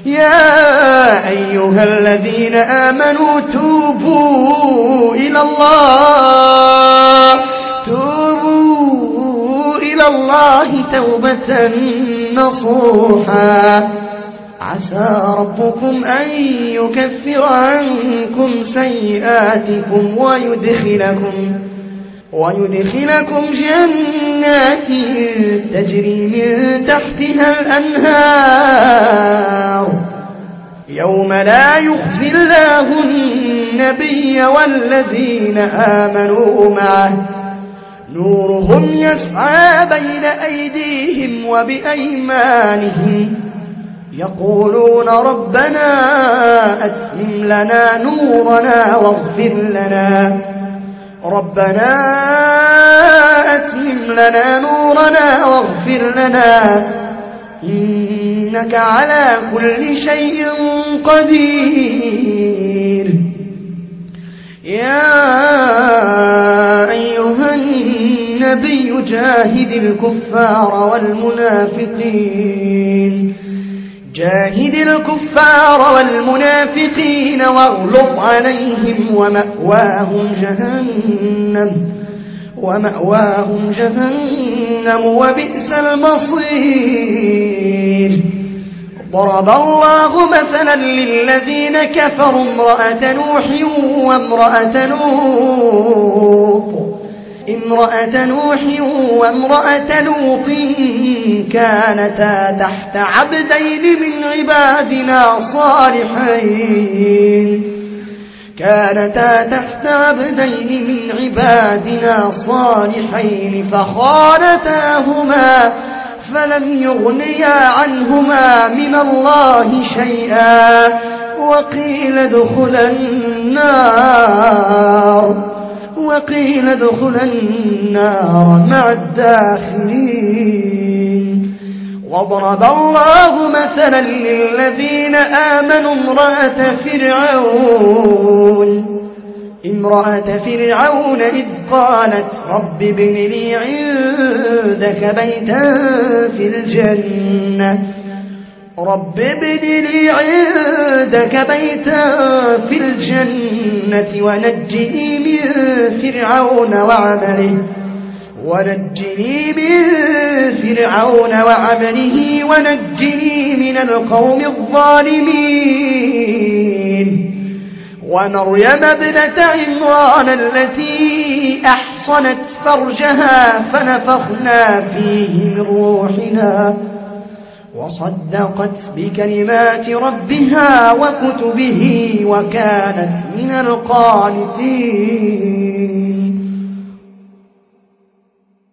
يا أيها الذين آمنوا توبوا إلى الله توبة نصوحا عسى ربكم أن يكفر عنكم سيئاتكم ويدخلكم جنات تجري من تحتها الأنهار يوم لا يخزي الله النبي والذين آمنوا معه نورهم يسعى بين أيديهم وبأيمانهم يقولون ربنا أتمم لنا نورنا واغفر لنا إنك على كل شيء قدير يا أيها النبي جاهد الكفار والمنافقين واغلظ عليهم ومأواهم جهنم وبئس المصير ضرب الله مثلا للذين كفروا امرأة نوح وامرأة لوط كانتا تحت عبدين من عبادنا صالحين فخانتاهما فلم يغنيا عنهما من الله شيئا وقيل ادخلا النار مع الداخلين وضرب الله مثلا للذين آمنوا امرأة فرعون إذ قالت رب ابن لي عندك بيتا في الجنة ونجني من فرعون وعمله ونجني من القوم الظالمين ومريم ابنة عمران التي أحصنت فرجها فنفخنا فيه من روحنا وصدقت بكلمات ربها وكتبه وكانت من القانتين